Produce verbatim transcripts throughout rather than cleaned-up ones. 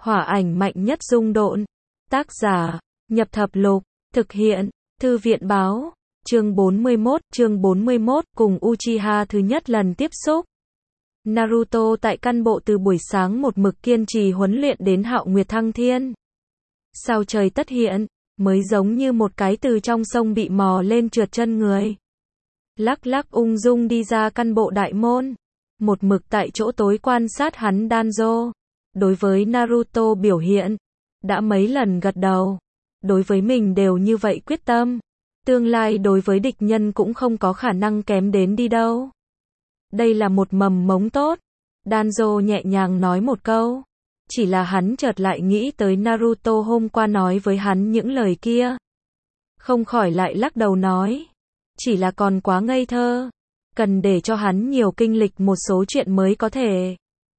Hỏa ảnh mạnh nhất dung độn. Tác giả, Nhập Thập Lục. Thực hiện, Thư viện báo. Chương bốn mươi mốt, chương bốn mươi mốt, cùng Uchiha thứ nhất lần tiếp xúc. Naruto tại căn bộ từ buổi sáng một mực kiên trì huấn luyện đến Hạo Nguyệt Thăng Thiên. Sao trời tất hiện, mới giống như một cái từ trong sông bị mò lên trượt chân người. Lắc lắc ung dung đi ra căn bộ đại môn. Một mực tại chỗ tối quan sát hắn Danzo. Đối với Naruto biểu hiện, đã mấy lần gật đầu. Đối với mình đều như vậy quyết tâm. Tương lai đối với địch nhân cũng không có khả năng kém đến đi đâu. Đây là một mầm mống tốt. Danzo nhẹ nhàng nói một câu. Chỉ là hắn chợt lại nghĩ tới Naruto hôm qua nói với hắn những lời kia. Không khỏi lại lắc đầu nói. Chỉ là còn quá ngây thơ. Cần để cho hắn nhiều kinh lịch một số chuyện mới có thể.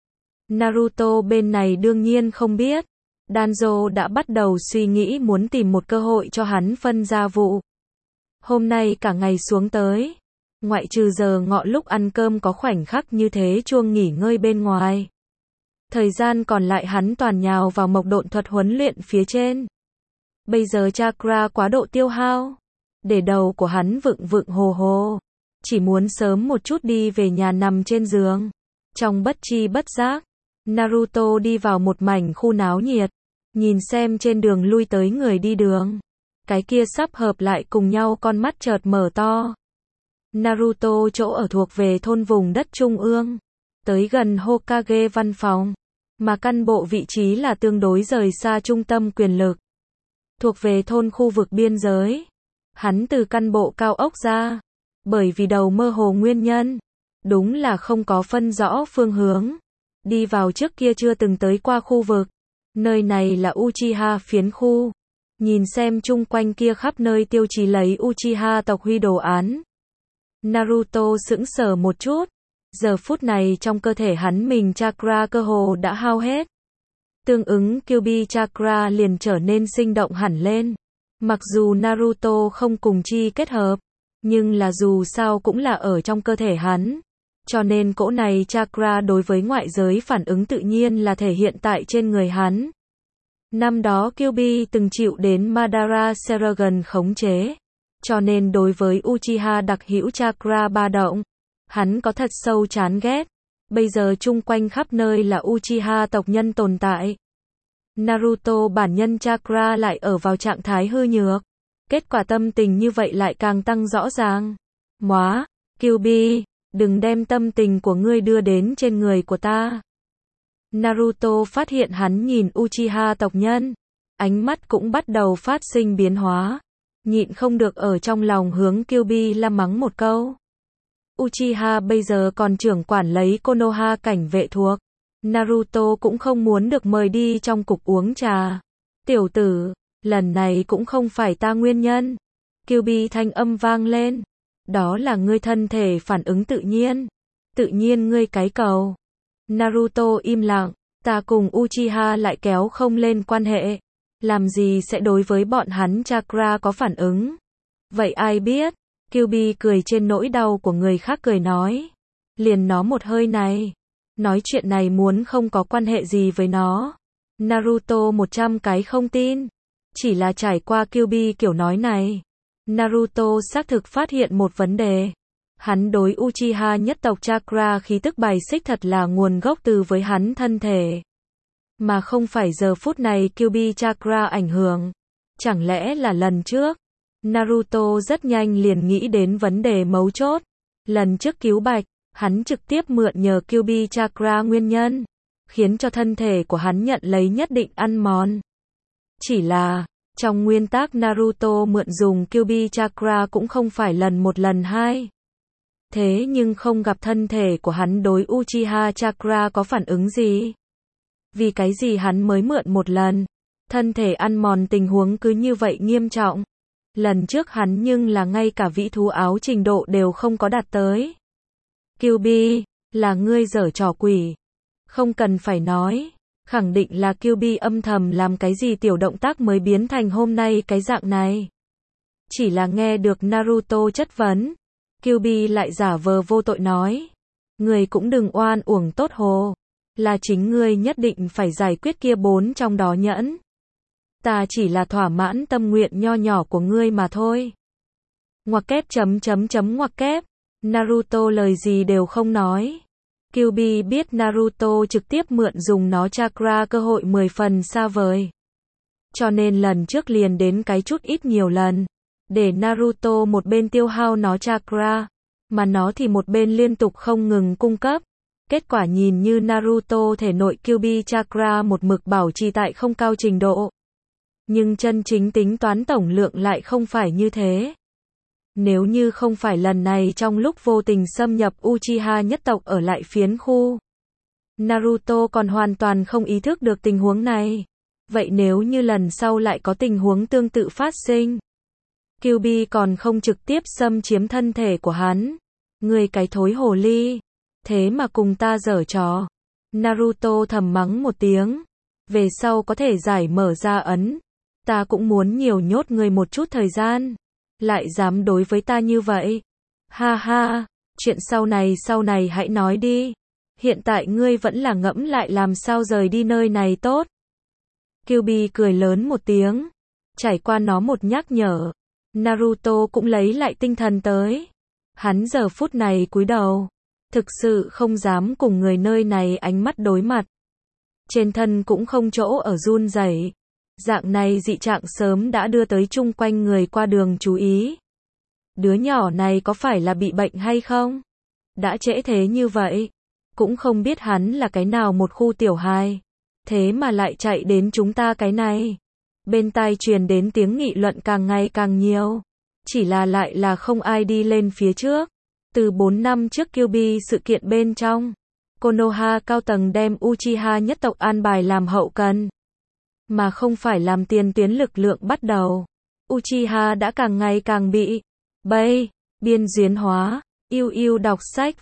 Naruto bên này đương nhiên không biết. Danzo đã bắt đầu suy nghĩ muốn tìm một cơ hội cho hắn phân gia vụ. Hôm nay cả ngày xuống tới. Ngoại trừ giờ ngọ lúc ăn cơm có khoảnh khắc như thế chuông nghỉ ngơi bên ngoài. Thời gian còn lại hắn toàn nhào vào mộc độn thuật huấn luyện phía trên. Bây giờ chakra quá độ tiêu hao. Để đầu của hắn vựng vựng hồ hồ. Chỉ muốn sớm một chút đi về nhà nằm trên giường. Trong bất chi bất giác, Naruto đi vào một mảnh khu náo nhiệt. Nhìn xem trên đường lui tới người đi đường. Cái kia sắp hợp lại cùng nhau con mắt chợt mở to. Naruto chỗ ở thuộc về thôn vùng đất trung ương. Tới gần Hokage văn phòng. Mà căn bộ vị trí là tương đối rời xa trung tâm quyền lực. Thuộc về thôn khu vực biên giới. Hắn từ căn bộ cao ốc ra. Bởi vì đầu mơ hồ nguyên nhân. Đúng là không có phân rõ phương hướng. Đi vào trước kia chưa từng tới qua khu vực. Nơi này là Uchiha phiến khu. Nhìn xem chung quanh kia khắp nơi tiêu chí lấy Uchiha tộc huy đồ án. Naruto sững sờ một chút. Giờ phút này trong cơ thể hắn mình chakra cơ hồ đã hao hết. Tương ứng Kyuubi chakra liền trở nên sinh động hẳn lên. Mặc dù Naruto không cùng chi kết hợp. Nhưng là dù sao cũng là ở trong cơ thể hắn. Cho nên cỗ này chakra đối với ngoại giới phản ứng tự nhiên là thể hiện tại trên người hắn. Năm đó Kyuubi từng chịu đến Madara Seragon khống chế. Cho nên đối với Uchiha đặc hữu chakra ba động, hắn có thật sâu chán ghét. Bây giờ chung quanh khắp nơi là Uchiha tộc nhân tồn tại. Naruto bản nhân chakra lại ở vào trạng thái hư nhược. Kết quả tâm tình như vậy lại càng tăng rõ ràng. Móa, Kyuubi, đừng đem tâm tình của ngươi đưa đến trên người của ta. Naruto phát hiện hắn nhìn Uchiha tộc nhân. Ánh mắt cũng bắt đầu phát sinh biến hóa. Nhịn không được ở trong lòng hướng Kyuubi la mắng một câu. Uchiha bây giờ còn trưởng quản lấy Konoha cảnh vệ thuộc. Naruto cũng không muốn được mời đi trong cục uống trà. Tiểu tử, lần này cũng không phải ta nguyên nhân. Kyuubi thanh âm vang lên. Đó là ngươi thân thể phản ứng tự nhiên. Tự nhiên ngươi cái cầu. Naruto im lặng. Ta cùng Uchiha lại kéo không lên quan hệ. Làm gì sẽ đối với bọn hắn chakra có phản ứng. Vậy ai biết? Kyuubi cười trên nỗi đau của người khác cười nói. Liền nó một hơi này. Nói chuyện này muốn không có quan hệ gì với nó. Naruto một trăm cái không tin. Chỉ là trải qua Kyuubi kiểu nói này. Naruto xác thực phát hiện một vấn đề. Hắn đối Uchiha nhất tộc chakra khí tức bài xích thật là nguồn gốc từ với hắn thân thể. Mà không phải giờ phút này Kyuubi chakra ảnh hưởng. Chẳng lẽ là lần trước? Naruto rất nhanh liền nghĩ đến vấn đề mấu chốt. Lần trước cứu Bạch, hắn trực tiếp mượn nhờ Kyuubi chakra nguyên nhân. Khiến cho thân thể của hắn nhận lấy nhất định ăn mòn. Chỉ là, trong nguyên tắc Naruto mượn dùng Kyuubi chakra cũng không phải lần một lần hai. Thế nhưng không gặp thân thể của hắn đối Uchiha chakra có phản ứng gì. Vì cái gì hắn mới mượn một lần. Thân thể ăn mòn tình huống cứ như vậy nghiêm trọng. Lần trước hắn nhưng là ngay cả vĩ thú áo trình độ đều không có đạt tới. Kyuubi, là ngươi giở trò quỷ. Không cần phải nói. Khẳng định là Kyuubi âm thầm làm cái gì tiểu động tác mới biến thành hôm nay cái dạng này. Chỉ là nghe được Naruto chất vấn. Kyuubi lại giả vờ vô tội nói. Người cũng đừng oan uổng tốt hồ. Là chính ngươi nhất định phải giải quyết kia bốn trong đó nhẫn. Ta chỉ là thỏa mãn tâm nguyện nho nhỏ của ngươi mà thôi. Ngoặc kép chấm chấm chấm ngoặc kép. Naruto lời gì đều không nói. Kyuubi biết Naruto trực tiếp mượn dùng nó chakra cơ hội mười phần xa vời. Cho nên lần trước liền đến cái chút ít nhiều lần. Để Naruto một bên tiêu hao nó chakra, mà nó thì một bên liên tục không ngừng cung cấp. Kết quả nhìn như Naruto thể nội Kyuubi chakra một mực bảo trì tại không cao trình độ. Nhưng chân chính tính toán tổng lượng lại không phải như thế. Nếu như không phải lần này trong lúc vô tình xâm nhập Uchiha nhất tộc ở lại phiến khu, Naruto còn hoàn toàn không ý thức được tình huống này. Vậy nếu như lần sau lại có tình huống tương tự phát sinh, Kyuubi còn không trực tiếp xâm chiếm thân thể của hắn. Ngươi cái thối hồ ly, thế mà cùng ta giở trò. Naruto thầm mắng một tiếng. Về sau có thể giải mở ra ấn. Ta cũng muốn nhiều nhốt ngươi một chút thời gian. Lại dám đối với ta như vậy. Ha ha, chuyện sau này sau này hãy nói đi. Hiện tại ngươi vẫn là ngẫm lại làm sao rời đi nơi này tốt. Kyuubi cười lớn một tiếng. Trải qua nó một nhắc nhở, Naruto cũng lấy lại tinh thần tới. Hắn giờ phút này cúi đầu. Thực sự không dám cùng người nơi này ánh mắt đối mặt. Trên thân cũng không chỗ ở run rẩy. Dạng này dị trạng sớm đã đưa tới chung quanh người qua đường chú ý. Đứa nhỏ này có phải là bị bệnh hay không? Đã trễ thế như vậy. Cũng không biết hắn là cái nào một khu tiểu hài. Thế mà lại chạy đến chúng ta cái này. Bên tai truyền đến tiếng nghị luận càng ngày càng nhiều. Chỉ là lại là không ai đi lên phía trước. Từ bốn năm trước Kyuubi sự kiện bên trong, Konoha cao tầng đem Uchiha nhất tộc an bài làm hậu cần, mà không phải làm tiền tuyến lực lượng bắt đầu. Uchiha đã càng ngày càng bị bay, biên duyên hóa. Yêu yêu đọc sách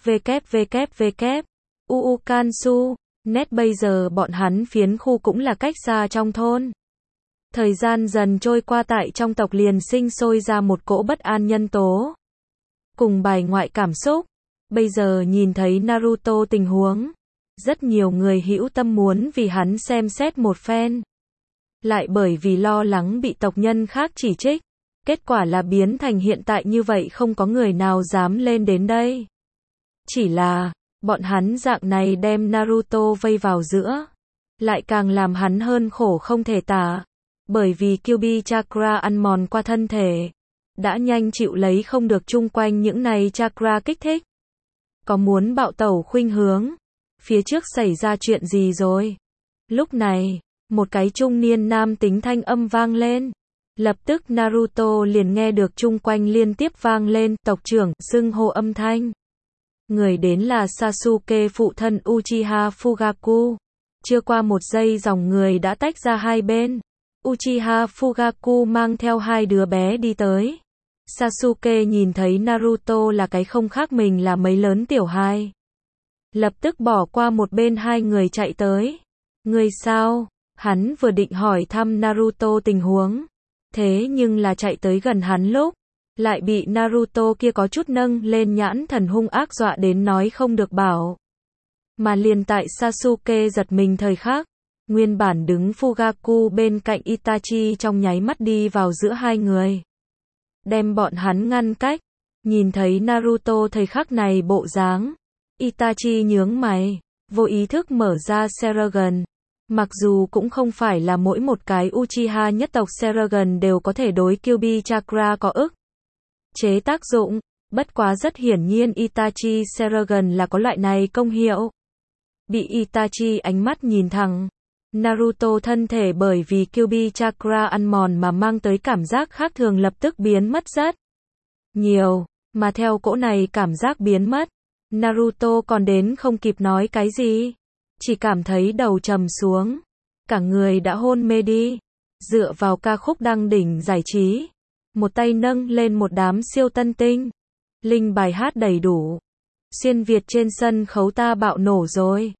www. Uu Kansu. Net bây giờ bọn hắn phiến khu cũng là cách xa trong thôn. Thời gian dần trôi qua tại trong tộc liền sinh sôi ra một cỗ bất an nhân tố. Cùng bài ngoại cảm xúc. Bây giờ nhìn thấy Naruto tình huống. Rất nhiều người hữu tâm muốn vì hắn xem xét một phen. Lại bởi vì lo lắng bị tộc nhân khác chỉ trích. Kết quả là biến thành hiện tại như vậy không có người nào dám lên đến đây. Chỉ là, bọn hắn dạng này đem Naruto vây vào giữa. Lại càng làm hắn hơn khổ không thể tả. Bởi vì Kyuubi chakra ăn mòn qua thân thể. Đã nhanh chịu lấy không được chung quanh những này chakra kích thích. Có muốn bạo tẩu khuynh hướng. Phía trước xảy ra chuyện gì rồi? Lúc này, một cái trung niên nam tính thanh âm vang lên. Lập tức Naruto liền nghe được chung quanh liên tiếp vang lên tộc trưởng xưng hô âm thanh. Người đến là Sasuke phụ thân Uchiha Fugaku. Chưa qua một giây dòng người đã tách ra hai bên. Uchiha Fugaku mang theo hai đứa bé đi tới. Sasuke nhìn thấy Naruto là cái không khác mình là mấy lớn tiểu hài. Lập tức bỏ qua một bên hai người chạy tới. Người sao? Hắn vừa định hỏi thăm Naruto tình huống. Thế nhưng là chạy tới gần hắn lúc. Lại bị Naruto kia có chút nâng lên nhãn thần hung ác dọa đến nói không được bảo. Mà liền tại Sasuke giật mình thời khắc. Nguyên bản đứng Fugaku bên cạnh Itachi trong nháy mắt đi vào giữa hai người. Đem bọn hắn ngăn cách. Nhìn thấy Naruto thời khắc này bộ dáng. Itachi nhướng mày. Vô ý thức mở ra Sharingan. Mặc dù cũng không phải là mỗi một cái Uchiha nhất tộc Sharingan đều có thể đối Kyuubi chakra có ức chế tác dụng. Bất quá rất hiển nhiên Itachi Sharingan là có loại này công hiệu. Bị Itachi ánh mắt nhìn thẳng. Naruto thân thể bởi vì Kyuubi chakra ăn mòn mà mang tới cảm giác khác thường lập tức biến mất rất nhiều. Mà theo cỗ này cảm giác biến mất, Naruto còn đến không kịp nói cái gì. Chỉ cảm thấy đầu trầm xuống. Cả người đã hôn mê đi. Dựa vào ca khúc đăng đỉnh giải trí. Một tay nâng lên một đám siêu tân tinh. Linh bài hát đầy đủ. Xuyên Việt trên sân khấu ta bạo nổ rồi.